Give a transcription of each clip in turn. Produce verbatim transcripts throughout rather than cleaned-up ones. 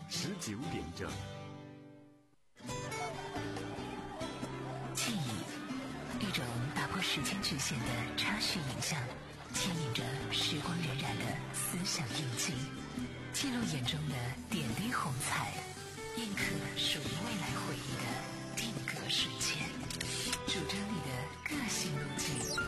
十九点整。 记忆，一种打破时间局限的插叙影像，牵引着时光荏苒的思想印记，记录眼中的点滴红彩，印刻属于未来回忆的定格瞬间，主张你的个性路径，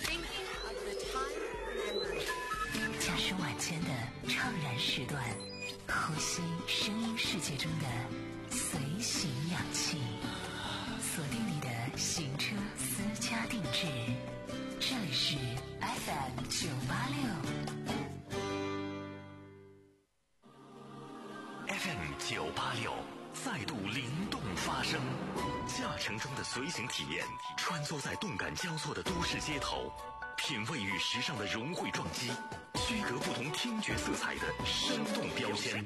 驾驶晚间的怅然时段，呼吸声音世界中的随行氧气，锁定你的行车私家定制，这里是 F M 九八六 F M 九八六再度灵动发声，驾乘中的随行体验，穿梭在动感交错的都市街头，品味与时尚的融汇撞击，区隔不同听觉色彩的生动标签，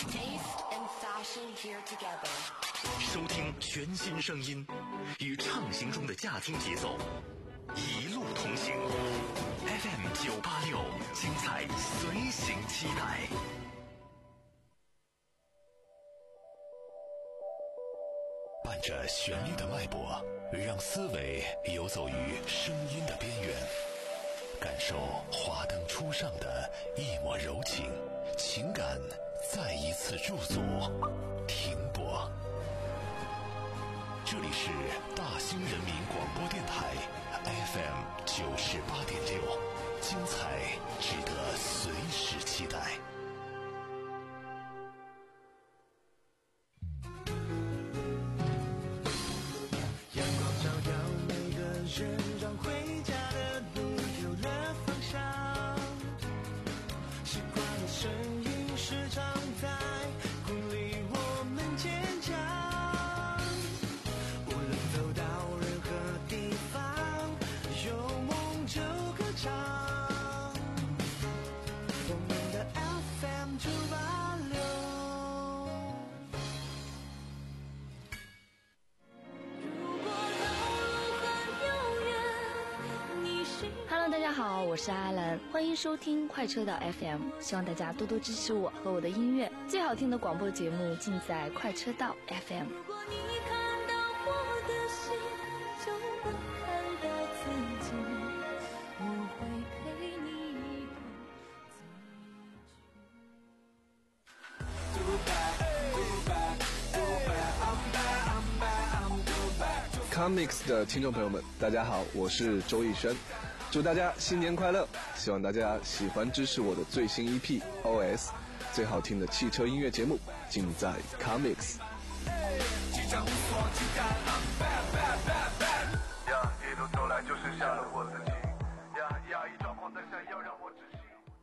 收听全新声音，与畅行中的驾听节奏一路同行。 F M 九八六，精彩随行期待。伴着旋律的脉搏，让思维游走于声音的边缘，感受华灯初上的一抹柔情，情感再一次驻足停泊。这里是大兴人民广播电台 F M 九十八点六，精彩值得随时期待。 阳光照耀每个人，让回家的路有了方向。习惯的声音时常在鼓励我们坚强。无论走到任何地方，有梦就歌唱。我们的 F M 九八六。 Hello， 大家好，我是阿兰，欢迎收听快车道 F M， 希望大家多多支持我和我的音乐，最好听的广播节目尽在快车道 F M。 如果你看到我的心，就能看到自己，我会陪你一同走去。Comics 的听众朋友们，大家好，我是周逸轩，祝大家新年快乐！希望大家喜欢支持我的最新 E P O S， 最好听的汽车音乐节目尽在 Comics。 呀，一路走来就剩下了我自己。呀，压抑状况在想要让我窒息。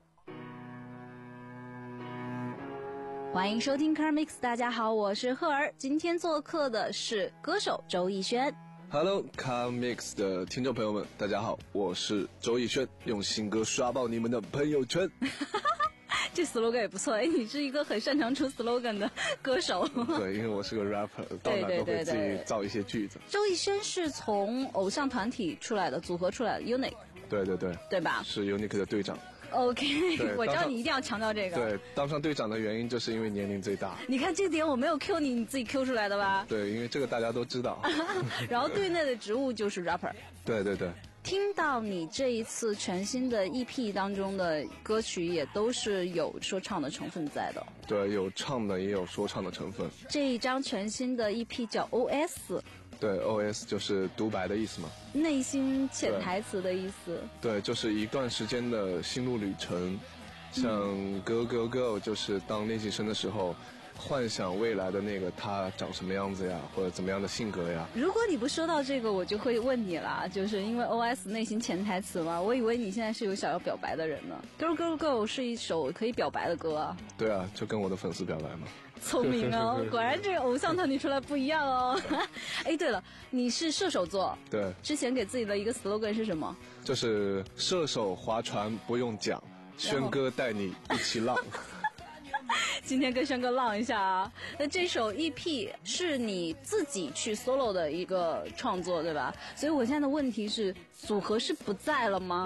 欢迎收听 Comics， 大家好，我是赫儿，今天做客的是歌手周逸轩。 Hello Comics 的听众朋友们，大家好，我是周逸轩，用新歌刷爆你们的朋友圈。 这 slogan 也不错，哎，你是一个很擅长出 slogan 的歌手。 对，因为我是个 rapper， 到哪都会自己造一些句子。 周逸轩是从偶像团体出来的，组合出来的 Unique。 对对对， 对吧？ 是 Unique 的队长。 OK， 我知道你一定要强调这个。 对，当上队长的原因就是因为年龄最大。 你看这点我没有 Q 你，你自己 Q 出来的吧？ 对，因为这个大家都知道。 然后队内的职务就是 rapper。 对对对。 听到你这一次全新的 E P 当中的歌曲也都是有说唱的成分在的。 对，有唱的也有说唱的成分。 这一张全新的 E P 叫 O S。 对 ，O S 就是独白的意思嘛， 内心潜台词的意思。 对，就是一段时间的心路旅程。像 Go Go Go 就是当练习生的时候，幻想未来的那个他长什么样子呀，或者怎么样的性格呀。 如果你不说到这个，我就会问你啦，就是因为 O S 内心潜台词嘛，我以为你现在是有想要表白的人呢。Go Go Go 是一首可以表白的歌啊。 对啊，就跟我的粉丝表白嘛。 聪明哦，果然这个偶像团体出来不一样哦。哎，对了，你是射手座。 对。 之前给自己的一个 slogan 是什么？ 就是射手划船不用桨，轩哥带你一起浪。 今天跟轩哥浪一下啊！那这首 E P 是你自己去 solo 的一个创作，对吧？所以我现在的问题是，组合是不在了吗？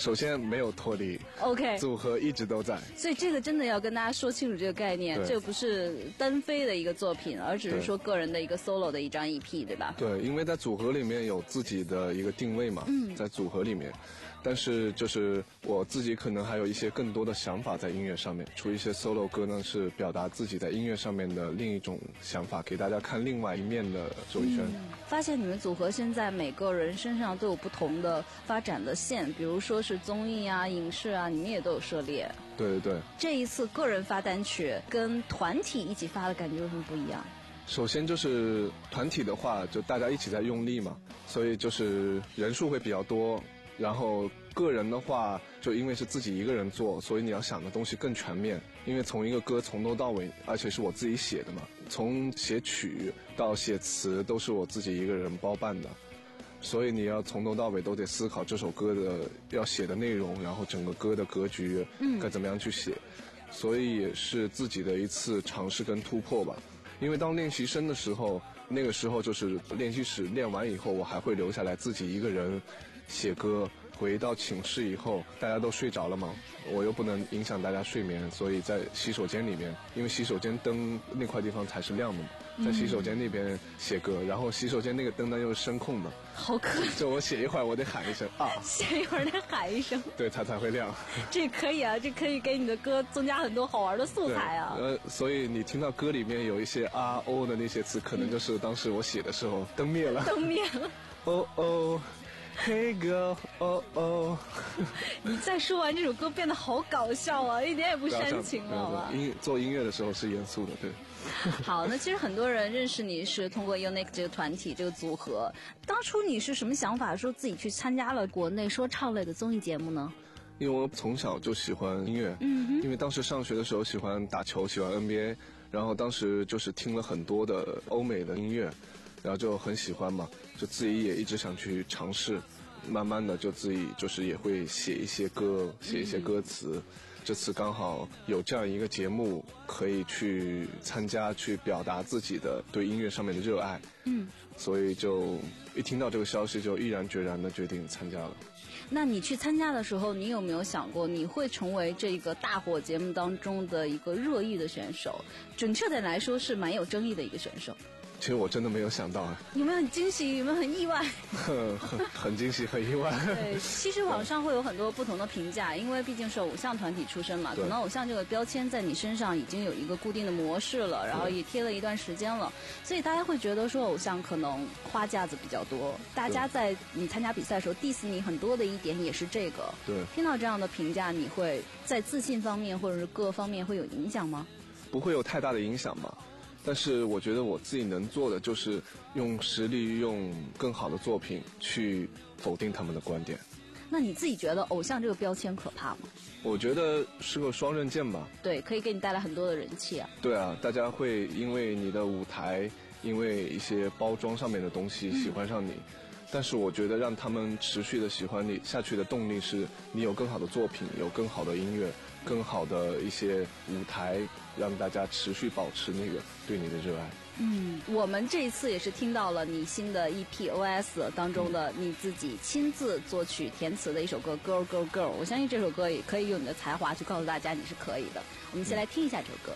首先没有脱离 OK 组合一直都在， 所以这个真的要跟大家说清楚这个概念， 对这不是单飞的一个作品，而只是说个人的一个 solo 的一张 E P， 对吧？ 对，因为在组合里面有自己的一个定位嘛，嗯，在组合里面，但是就是我自己可能还有一些更多的想法在音乐上面，出一些 solo 歌呢是表达自己在音乐上面的另一种想法，给大家看另外一面的周艺轩。 嗯，发现你们组合现在每个人身上都有不同的发展的线，比如说是综艺啊、影视啊，你们也都有涉猎。 对对对。 这一次个人发单曲跟团体一起发的感觉有什么不一样？ 首先就是团体的话，就大家一起在用力嘛，所以就是人数会比较多。然后个人的话，就因为是自己一个人做，所以你要想的东西更全面。因为从一个歌从头到尾，而且是我自己写的嘛，从写曲到写词都是我自己一个人包办的，所以你要从头到尾都得思考这首歌的要写的内容，然后整个歌的格局该怎么样去写，嗯，所以也是自己的一次尝试跟突破吧。因为当练习生的时候，那个时候就是练习室练完以后，我还会留下来自己一个人写歌。回到寝室以后，大家都睡着了嘛，我又不能影响大家睡眠，所以在洗手间里面，因为洗手间灯那块地方才是亮的嘛，在洗手间那边写歌，然后洗手间那个灯呢又是声控的， 好可就我写一会儿我得喊一声啊， 写一会儿得喊一声， 对，它才会亮。 这可以啊，这可以给你的歌增加很多好玩的素材啊。 呃，所以你听到歌里面有一些啊哦的那些词，可能就是当时我写的时候灯灭了， 灯灭了， 哦哦。Hey girl, oh oh 你再说完这首歌变得好搞笑啊，一点也不煽情了，好吧？ 音做音乐的时候是严肃的，对。 好，那其实很多人认识你是通过 Unique 这个团体这个组合，当初你是什么想法，说自己去参加了国内说唱类的综艺节目呢？ 因为我从小就喜欢音乐， 嗯， 因为当时上学的时候喜欢打球，喜欢 N B A， 然后当时就是听了很多的欧美的音乐。然后就很喜欢嘛，就自己也一直想去尝试，慢慢的就自己就是也会写一些歌，写一些歌词。嗯，这次刚好有这样一个节目可以去参加，去表达自己的对音乐上面的热爱。嗯，所以就一听到这个消息就毅然决然的决定参加了。 那你去参加的时候，你有没有想过你会成为这个大火节目当中的一个热议的选手？准确的来说是蛮有争议的一个选手。 其实我真的没有想到， 有没有很惊喜，有没有很意外？ 很很惊喜，很意外。 对，其实网上会有很多不同的评价，因为毕竟是偶像团体出身嘛，可能偶像这个标签在你身上已经有一个固定的模式了，然后也贴了一段时间了，所以大家会觉得说偶像可能花架子比较多。大家在你参加比赛的时候 diss 你很多的一点也是这个。 对， 听到这样的评价，你会在自信方面或者是各方面会有影响吗？ 不会有太大的影响吧。但是我觉得我自己能做的就是用实力，用更好的作品去否定他们的观点。 那你自己觉得偶像这个标签可怕吗？ 我觉得是个双刃剑吧。 对，可以给你带来很多的人气啊。 对啊，大家会因为你的舞台，因为一些包装上面的东西喜欢上你。嗯，但是我觉得让他们持续的喜欢你下去的动力是你有更好的作品，有更好的音乐，更好的一些舞台，让大家持续保持那个对你的热爱。 嗯，我们这一次也是听到了你新的 E P O S 当中的你自己亲自作曲填词的一首歌 Girl Girl Girl， 我相信这首歌也可以用你的才华去告诉大家你是可以的。我们先来听一下这首歌。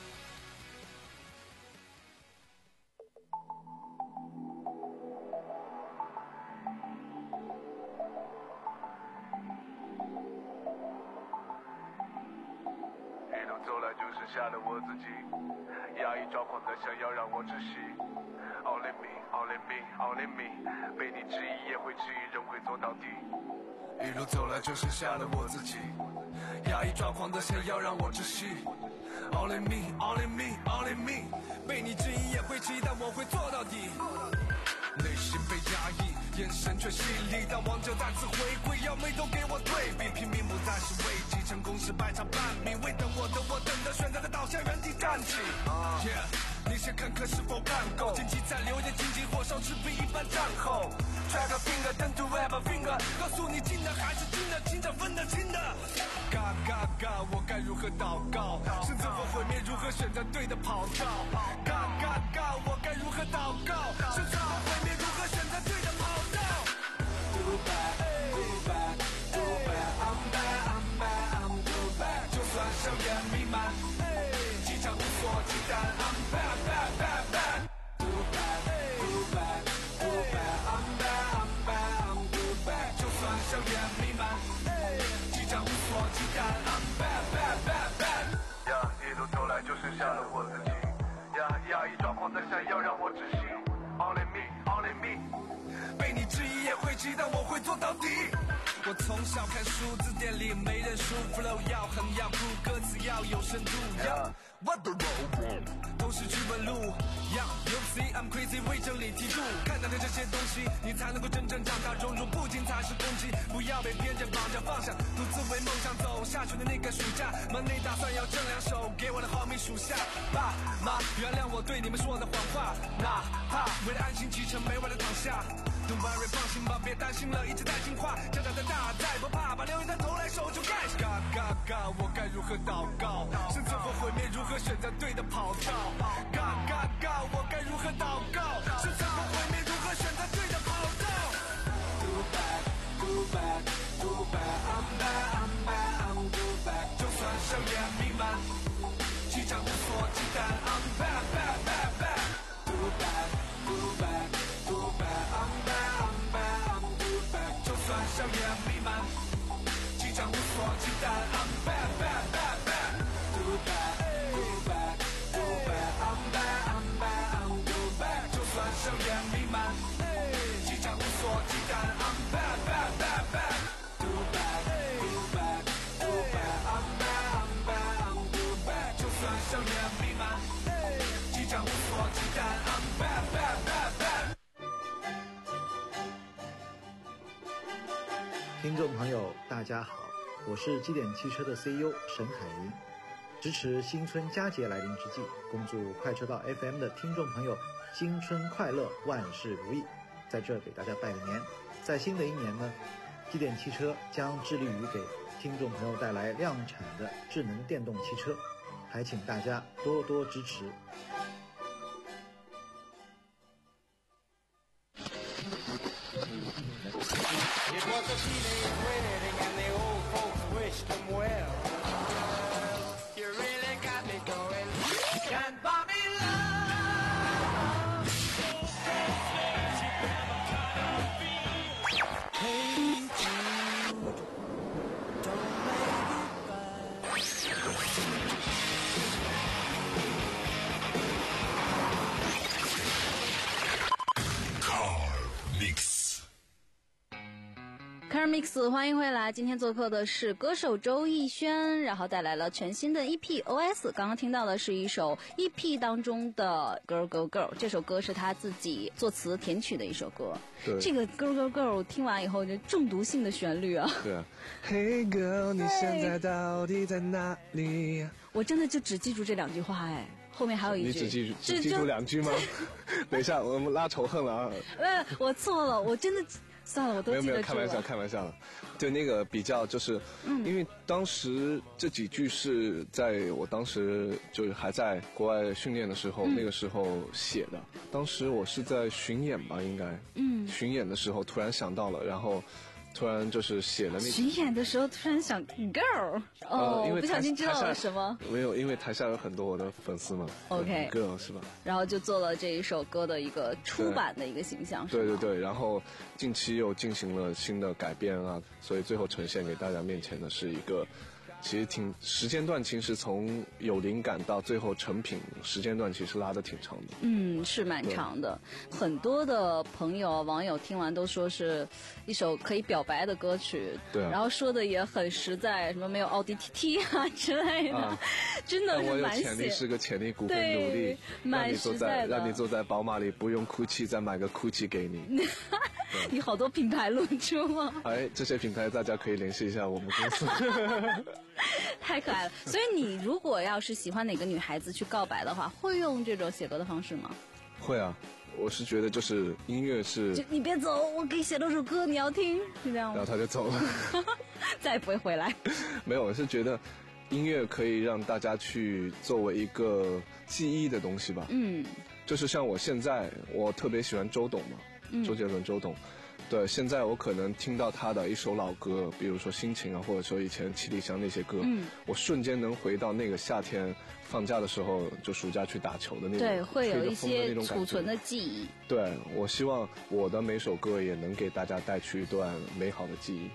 走来就剩下了我自己，压抑抓狂的想要让我窒息。All in me, all in me, all in me， 被你质疑也会质疑，仍会做到底。一路走来就剩下了我自己，压抑抓狂的想要让我窒息。All in me, all in me, all in me， 被你质疑也会质疑，但我会做到底。内心被压抑，眼神却犀利，当王者再次回归，要眉头给我对比，拼命不再是危机，成功失败差半米，未等我的我等的选择的倒下原地站起。Yeah， 那些坎坷是否看够？荆棘在流言，荆棘火烧，赤壁一般战后。Track a finger, then to have a finger， 告诉你进的还是进的，进的分的清的。嘎嘎嘎，我该如何祷告？生存或毁灭，如何选择对的跑道？嘎嘎嘎，我该如何祷告？生存或毁灭，如何选择对的跑道？ Do back, do back, do back。 期待我会做到底。我从小看书，字典里没认输 ，flow 要横要酷，歌词要有深度。Yeah, what the road 都是剧本路。Yeah, you see I'm crazy， 为真理提督。看到的这些东西，你才能够真正长大融入，不仅才是攻击，不要被偏见绑架方向，独自为梦想走下去的那个暑假，门内打算要挣两手，给我的好米属下。爸妈，原谅我对你们说的谎话，哪怕为了安心启程，没完的躺下。Don't worry， 放心吧，别担心了，一直在进化，家长在大，再不怕，把流言弹投来，手就盖。嘎嘎嘎，我该如何祷告？生存和毁灭，如何选择对的跑道？嘎嘎嘎，我该如何祷告？生存和毁灭，如何选择对的跑道 ？Go back, go back, go back, I'm back, I'm back, I'm go back。就算硝烟弥漫，激战无所忌惮 ，I'm back, back, back, back。Go back, go back, go back, I'm back, I'm back, I'm go back。就算硝烟弥漫，激战无所忌惮 ，I'm back, back, back, back。Go back, go back, go back, I'm back, I'm back, I'm go back。就算硝烟弥漫，激战无所忌惮 ，I'm back, back, back, back。Go back, go back, go back, I'm back, I'm back, I'm go back。就算硝烟弥漫，激战无所忌惮 ，I'm back, back, back, back。 听众朋友，大家好，我是基点汽车的 C E O 沈海云。支持新春佳节来临之际，恭祝快车道 F M 的听众朋友新春快乐，万事如意。在这给大家拜个年。在新的一年呢，基点汽车将致力于给听众朋友带来量产的智能电动汽车，还请大家多多支持。 It was a teenage wedding and the old folks wished them well. You really got me going. Can't buy me love. Hey Jude, don't make it bad. Car Mix。 Car Mix， 欢迎回来。今天做客的是歌手周艺轩，然后带来了全新的 E P O S。刚刚听到的是一首 E P 当中的 Girl Girl Girl， 这首歌是他自己作词填曲的一首歌。 对， 这个 Girl Girl Girl 听完以后就中毒性的旋律啊。 对啊。Hey girl， 你现在到底在哪里？ 我真的就只记住这两句话哎。后面还有一句， 你只记住只记住两句吗？等一下，我们拉仇恨了啊！ 呃，我错了，我真的算了，我都记得住了。 没有没有，开玩笑，开玩笑。对，那个比较就是，嗯，因为当时这几句是在我当时就是还在国外训练的时候，嗯、那个时候写的。当时我是在巡演吧，应该，嗯，巡演的时候突然想到了，然后。突然就是写了那巡演的时候突然想 girl 哦、呃，因为不小心知道了什么？ 没有，因为台下有很多我的粉丝嘛。 OK girl 是吧？ 然后就做了这一首歌的一个出版的一个形象。 对对对，然后近期又进行了新的改编啊，所以最后呈现给大家面前的是一个。其实挺时间段，其实从有灵感到最后成品，时间段其实拉得挺长的。 嗯，是蛮长的。很多的朋友网友听完都说是一首可以表白的歌曲。 对、啊。 然后说的也很实在，什么没有奥迪 T T 啊之类的，啊、真的是蛮写。 我有潜力是个潜力股，很努力， 蛮实在的。 让你坐在宝马里，不用哭泣，再买个哭泣给你。 你好多品牌露出吗？ 哎，这些品牌大家可以联系一下我们公司。 太可爱了！所以你如果要是喜欢哪个女孩子去告白的话，会用这种写歌的方式吗？ 会啊，我是觉得就是音乐是， 就你别走，我给你写了首歌，你要听，是这样吗？ 然后他就走了， 再也不会回来。 没有，我是觉得音乐可以让大家去作为一个记忆的东西吧。嗯，就是像我现在，我特别喜欢周董嘛，嗯、周杰伦周董。对，现在我可能听到他的一首老歌，比如说《心情》啊，或者说以前七里香那些歌，嗯，我瞬间能回到那个夏天放假的时候，就暑假去打球的那种， 对，会有一些储存的记忆。 对，我希望我的每首歌也能给大家带去一段美好的记忆。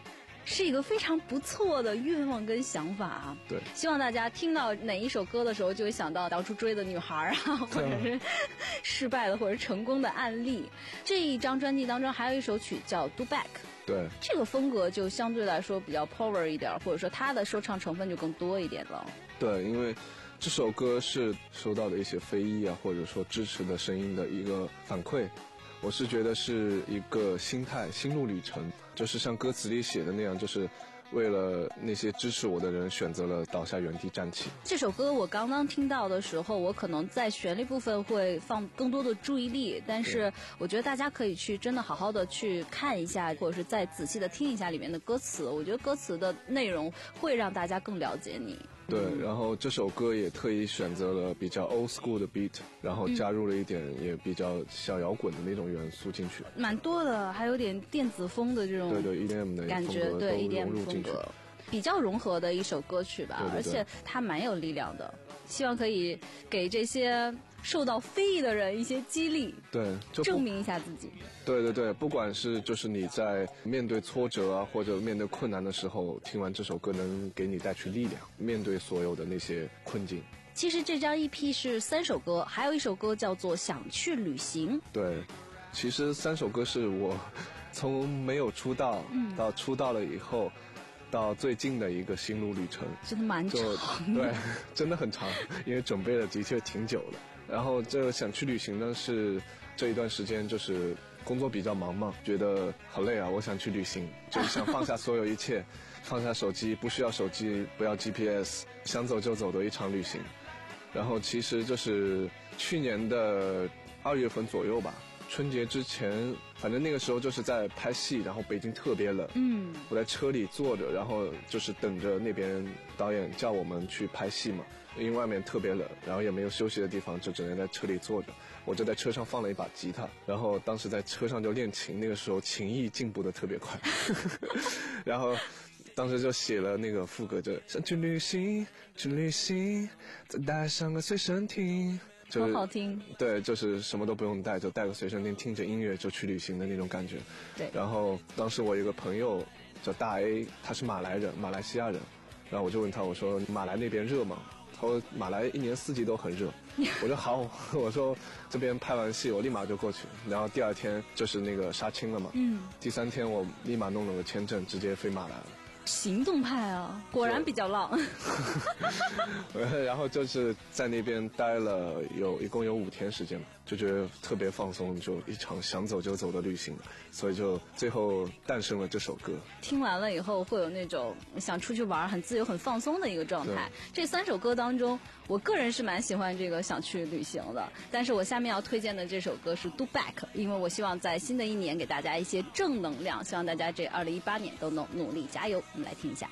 是一个非常不错的愿望跟想法啊。 对， 希望大家听到哪一首歌的时候，就会想到当初追的女孩啊，或者是失败的或者成功的案例。这一张专辑当中还有一首曲叫《Do Back》。 对， 这个风格就相对来说比较 power 一点，或者说它的说唱成分就更多一点了。 对，因为这首歌是收到的一些非议啊，或者说支持的声音的一个反馈。我是觉得是一个心态心路旅程，就是像歌词里写的那样，就是为了那些支持我的人选择了倒下原地站起。 这首歌我刚刚听到的时候，我可能在旋律部分会放更多的注意力，但是我觉得大家可以去真的好好的去看一下，或者是再仔细的听一下里面的歌词，我觉得歌词的内容会让大家更了解你。 对，然后这首歌也特意选择了比较 old school 的 beat， 然后加入了一点也比较小摇滚的那种元素进去， 蛮多的，还有点电子风的这种对对 E D M 的感觉，对 E D M 风格，比较融合的一首歌曲吧， 对对对， 而且它蛮有力量的，希望可以给这些受到非议的人一些激励， 对，就证明一下自己。 对对对，不管是就是你在面对挫折啊，或者面对困难的时候，听完这首歌能给你带去力量，面对所有的那些困境。 其实这张 E P 是三首歌，还有一首歌叫做《想去旅行》。 对，其实三首歌是我从没有出道、嗯、到出道了以后到最近的一个心路旅程， 真的蛮长的。 对，真的很长，因为准备了的确挺久的。然后这想去旅行呢，是这一段时间就是工作比较忙嘛，觉得好累啊，我想去旅行，就想放下所有一切，放下手机，不需要手机，不要 G P S， 想走就走的一场旅行。然后其实就是去年的二月份左右吧，春节之前，反正那个时候就是在拍戏，然后北京特别冷，嗯，我在车里坐着，然后就是等着那边导演叫我们去拍戏嘛，因为外面特别冷，然后也没有休息的地方，就只能在车里坐着。我就在车上放了一把吉他，然后当时在车上就练琴，那个时候琴艺进步的特别快，然后当时就写了那个副歌，就想去旅行，去旅行，再带上个随身听。就是、 好好听， 对，就是什么都不用带，就带个随身听，听着音乐就去旅行的那种感觉。 对。 然后当时我有一个朋友叫大 A， 他是马来人，马来西亚人。然后我就问他，我说马来那边热吗？他说马来一年四季都很热。我说好，我说这边拍完戏我立马就过去。然后第二天就是那个杀青了嘛。嗯。第三天我立马弄了个签证，直接飞马来了。 行动派啊，果然比较浪。 然后就是在那边待了有一共有五天时间，就觉得特别放松，就一场想走就走的旅行，所以就最后诞生了这首歌。 听完了以后会有那种想出去玩很自由很放松的一个状态。这三首歌当中，我个人是蛮喜欢这个想去旅行的，但是我下面要推荐的这首歌是 Do Back， 因为我希望在新的一年给大家一些正能量，希望大家这二零一八年都能努力加油。我们来听一下。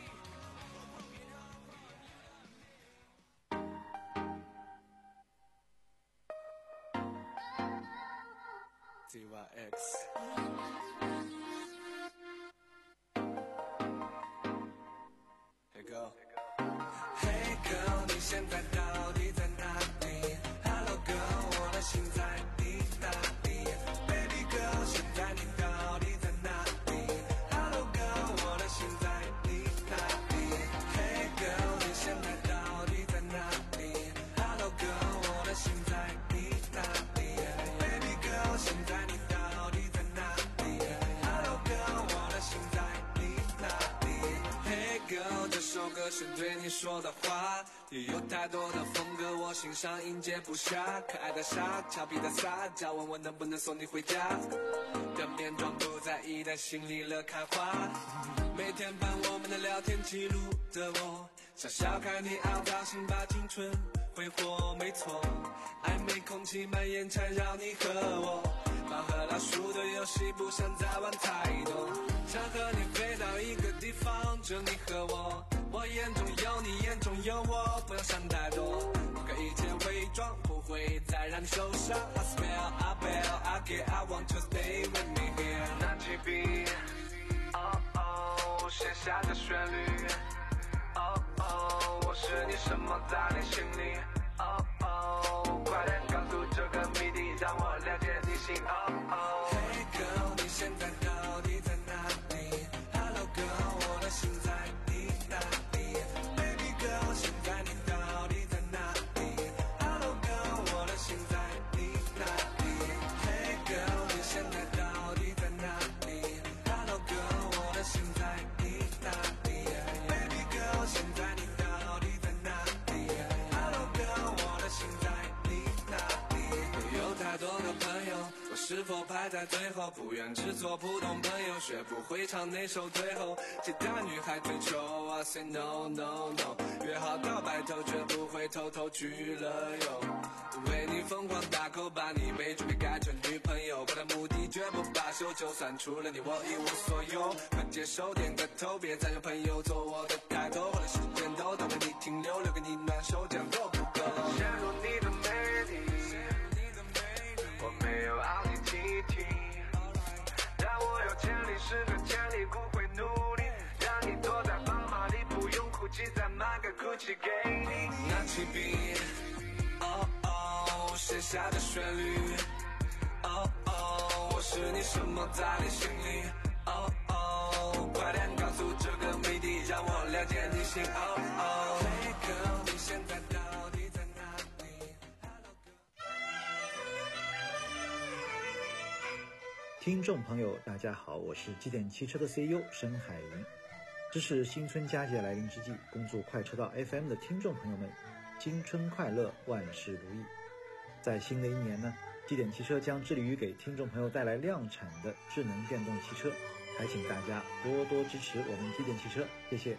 D Y X Hey girl Hey girl 你现在到底在哪里 Hello girl 我的心在你哪里 Baby girl 现在你到底在哪里 Hello girl 我的心在你哪里 Hey girl 你现在到底在哪里 Hello girl 我的心在你哪里 Baby girl 现在你到底在哪里 Hello girl 我的心在你哪里 Hey girl 这首歌是对你说的话，也有太多的风格我欣赏应接不暇，可爱的傻，俏皮的撒娇，问我能不能送你回家，表面装不在意，但心里乐开花，每天翻我们的聊天记录的我，想笑看你凹造型把青春挥霍，没错，暧昧空气蔓延缠绕你和我，猫和老鼠的游戏不想再玩太多，想和你飞到一个地方，只有你和我，我眼中有你眼中有我，不要想太多，不可一切伪装，不会再让你受伤。 I spell, I bell, I get, I want to stay with me here。 拿起笔 Oh oh 写下这旋律 Oh oh 我是你什么在你心里 Oh oh 快点告诉这个谜底，让我了解你心 Oh oh Hey girl 你现在到底在哪里 Hello girl 我的多的朋友，我是否排在最后？不愿只做普通朋友，学不会唱那首最后，其他女孩追求啊 say no no no， 约好到白头，绝不会偷偷去了又为你疯狂大口，把你没准备改成女朋友，我的目的绝不罢休，就算除了你我一无所有，快接受点个头，别再用朋友做我的抬头，花了时间都等着你停留，留给你暖手，这样够不够？陷入你的美丽，我没有傲气体体，但我有潜力，是个潜力股会努力，让你躲在宝马里不用哭泣，再买个 Gucci 给你。拿起笔，哦哦，写下的旋律，哦哦，我是你什么在你心里，哦哦，快点告诉这个谜底，让我了解你心，哦哦。Hey girl， 你现在到底在哪里？ 听众朋友，大家好，我是基点汽车的 C E O 申海云。支持新春佳节来临之际，恭祝快车道 F M 的听众朋友们新春快乐，万事如意。在新的一年呢，基点汽车将致力于给听众朋友带来量产的智能电动汽车，还请大家多多支持我们基点汽车，谢谢。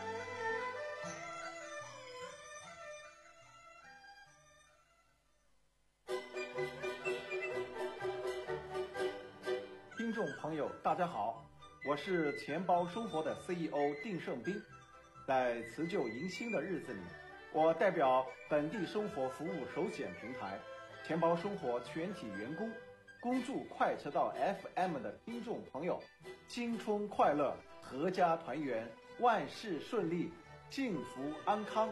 听众朋友，大家好，我是钱包生活的 C E O 丁胜斌。在辞旧迎新的日子里，我代表本地生活服务首选平台钱包生活全体员工，恭祝快车道 F M 的听众朋友新春快乐，阖家团圆，万事顺利，幸福安康。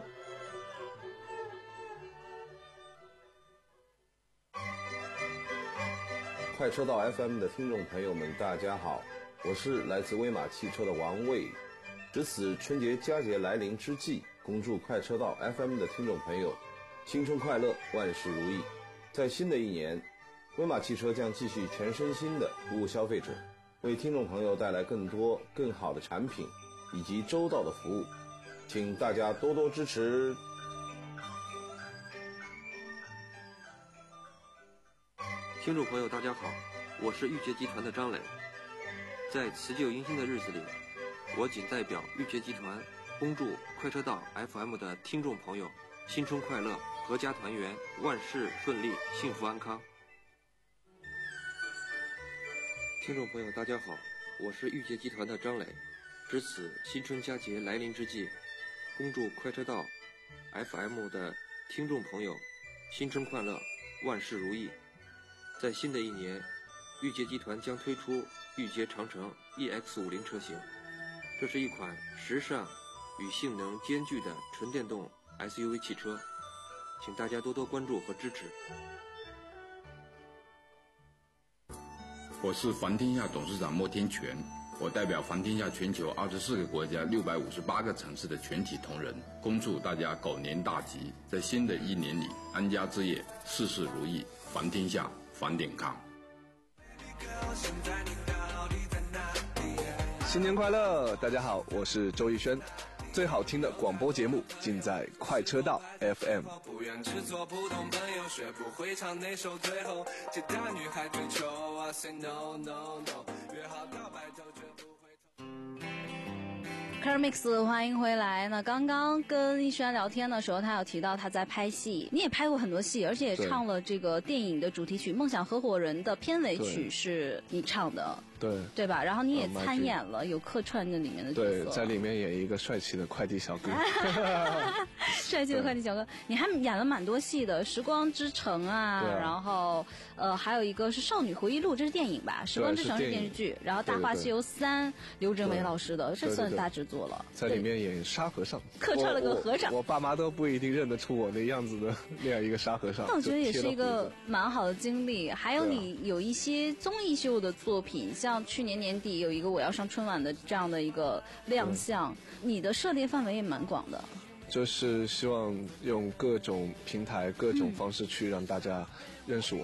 快车道 F M 的听众朋友们，大家好，我是来自威马汽车的王卫。值此春节佳节来临之际，恭祝快车道 F M 的听众朋友新春快乐，万事如意。在新的一年，威马汽车将继续全身心的服务消费者，为听众朋友带来更多更好的产品以及周到的服务，请大家多多支持。 听众朋友大家好，我是御捷集团的张磊。在辞旧迎新的日子里，我仅代表御捷集团恭祝快车道 F M 的听众朋友新春快乐，阖家团圆，万事顺利，幸福安康。听众朋友大家好，我是御捷集团的张磊。值此新春佳节来临之际，恭祝快车道 F M 的听众朋友新春快乐，万事如意。在新的一年，御捷集团将推出御捷长城 E X 五十 车型，这是一款时尚与性能兼具的纯电动 S U V 汽车，请大家多多关注和支持。 我是凡天下董事长莫天全，我代表凡天下全球二十四个国家六百五十八个城市的全体同仁，恭祝大家狗年大吉，在新的一年里安家置业，事事如意。凡天下，凡点康。 新年快乐，大家好，我是周逸轩。最好听的广播节目尽在快车道 F M。 不愿只做普通朋友，学不会唱那首最后，其他女孩追求啊 say no no no， 约好到白头绝不会 Car Mix， 欢迎回来。那刚刚跟逸轩聊天的时候，他有提到他在拍戏，你也拍过很多戏，而且也唱了这个电影的主题曲《梦想合伙人》的片尾曲是你唱的， 对对吧？然后你也参演了，有客串在里面的角色， 对，在里面演一个帅气的快递小哥。 帅气的快递小哥，你还演了蛮多戏的，《时光之城》啊，啊然后呃还有一个是《少女回忆录》，这是电影吧？《时光之城》是电视剧，然后《大话西游三》刘镇伟老师的，这算大制作了。 在里面演沙和尚， 客串了个和尚， 我, 我, 我爸妈都不一定认得出我那样子的那样一个沙和尚。 那我觉得也是一个蛮好的经历。还有你有一些综艺秀的作品，像去年年底有一个我要上春晚的这样的一个亮相，你的涉猎范围也蛮广的。 就是希望用各种平台、各种方式去让大家认识我嘛。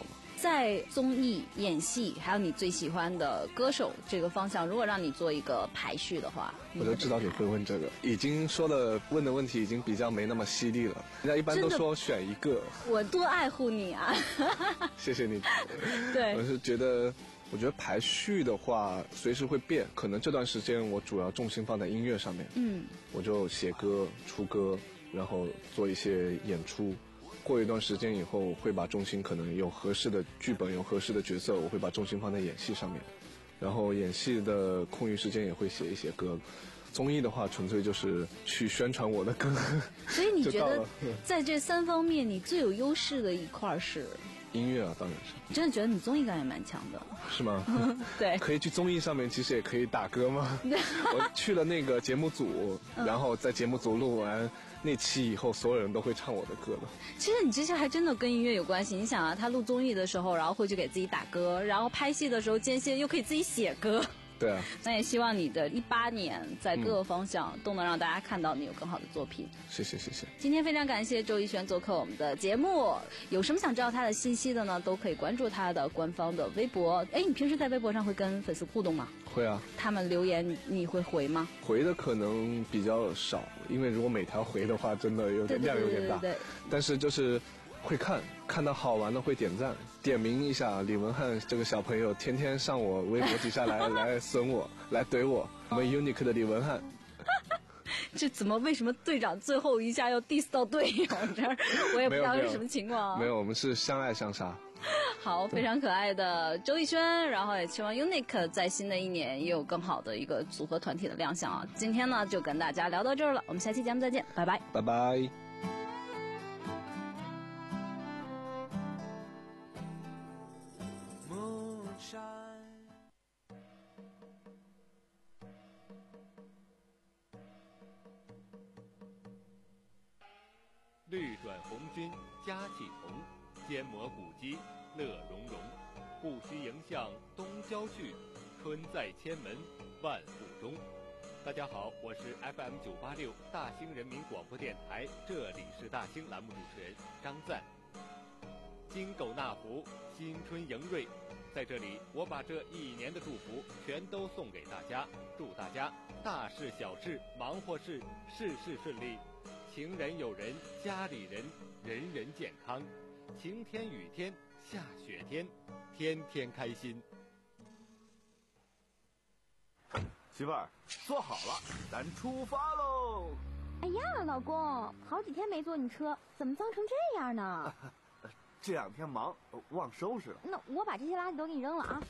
在综艺、演戏，还有你最喜欢的歌手这个方向，如果让你做一个排序的话， 我就知道你会问这个，已经说的问的问题已经比较没那么犀利了。人家一般都说选一个， 我多爱护你啊！ 谢谢你。 对， 我是觉得，我觉得排序的话随时会变，可能这段时间我主要重心放在音乐上面，嗯，我就写歌、出歌，然后做一些演出。过一段时间以后，会把重心可能有合适的剧本、有合适的角色，我会把重心放在演戏上面。然后演戏的空余时间也会写一些歌。综艺的话，纯粹就是去宣传我的歌。 所以你觉得在这三方面，你最有优势的一块是？ 音乐啊，当然是。 我真的觉得你综艺感也蛮强的。 是吗？ 对。 可以去综艺上面，其实也可以打歌吗？我去了那个节目组，然后在节目组录完那期以后，所有人都会唱我的歌了。 其实你这些还真的跟音乐有关系。你想啊，他录综艺的时候，然后会去给自己打歌，然后拍戏的时候间歇又可以自己写歌。 对啊， 那也希望你的一八年在各个方向都能让大家看到你有更好的作品。 嗯、谢谢谢谢。 今天非常感谢周逸轩做客我们的节目，有什么想知道他的信息的呢？都可以关注他的官方的微博。哎，你平时在微博上会跟粉丝互动吗？ 会啊。 他们留言你会回吗？ 回的可能比较少，因为如果每条回的话，真的有点量有点大。 对对对对对。 但是就是会看，看到好玩的会点赞，点名一下李文翰这个小朋友，天天上我微博底下来来损我，来怼我。我们 Unique 的李文翰。 这怎么为什么队长最后一下要 diss 到队友这儿？我也不知道是什么情况。 没有，我们是相爱相杀。 好，非常可爱的周逸轩，然后也希望 Unique 在新的一年也有更好的一个组合团体的亮相啊！今天呢就跟大家聊到这儿了，我们下期节目再见，拜拜， 拜拜。 绿转红军佳气同，坚磨古肌乐融融。不须迎向东郊去，春在千门万户中。大家好，我是 F M 九八六大兴人民广播电台，这里是大兴栏目主持人张赞。金狗纳福，新春迎瑞，在这里我把这一年的祝福全都送给大家，祝大家大事小事忙活事事事顺利，情人友人家里人人人健康，晴天雨天下雪天天天开心。 媳妇儿，坐好了，咱出发喽！ 哎呀，老公，好几天没坐你车，怎么脏成这样呢？ 这两天忙，忘收拾了。 那我把这些垃圾都给你扔了啊！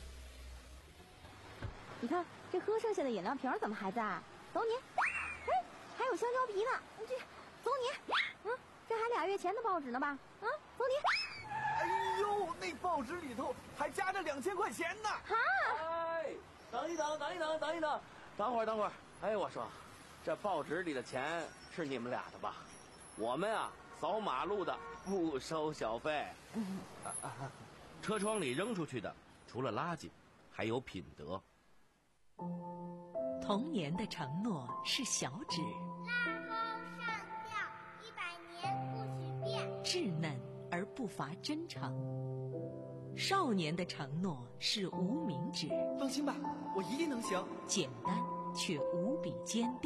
你看，这喝剩下的饮料瓶怎么还在？走你！哎，还有香蕉皮呢，这走你！嗯，这还俩月前的报纸呢吧？啊，走你！ 哎呦，那报纸里头还夹着两千块钱呢！ 哈！ 哎，等一等，等一等，等一等，等会儿，等会儿。哎，我说，这报纸里的钱是你们俩的吧？我们啊，扫马路的不收小费。车窗里扔出去的，除了垃圾，还有品德。 童年的承诺是小指， 拉钩上吊，一百年不许变。 稚嫩而不乏真诚。少年的承诺是无名指， 放心吧，我一定能行。 简单却无比坚定。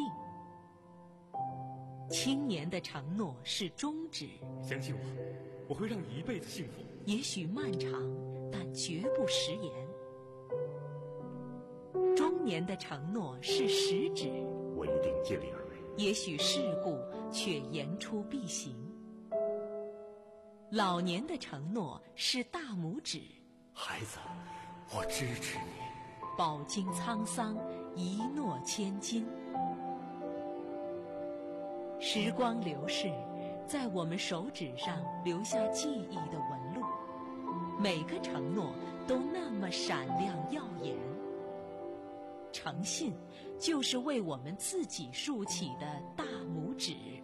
青年的承诺是中指， 相信我，我会让你一辈子幸福。 也许漫长，但绝不食言。中年的承诺是食指， 我一定尽力而为。 也许世故，却言出必行。老年的承诺是大拇指， 孩子，我支持你。 饱经沧桑，一诺千金。时光流逝，在我们手指上留下记忆的纹路，每个承诺都那么闪亮耀眼。诚信就是为我们自己竖起的大拇指。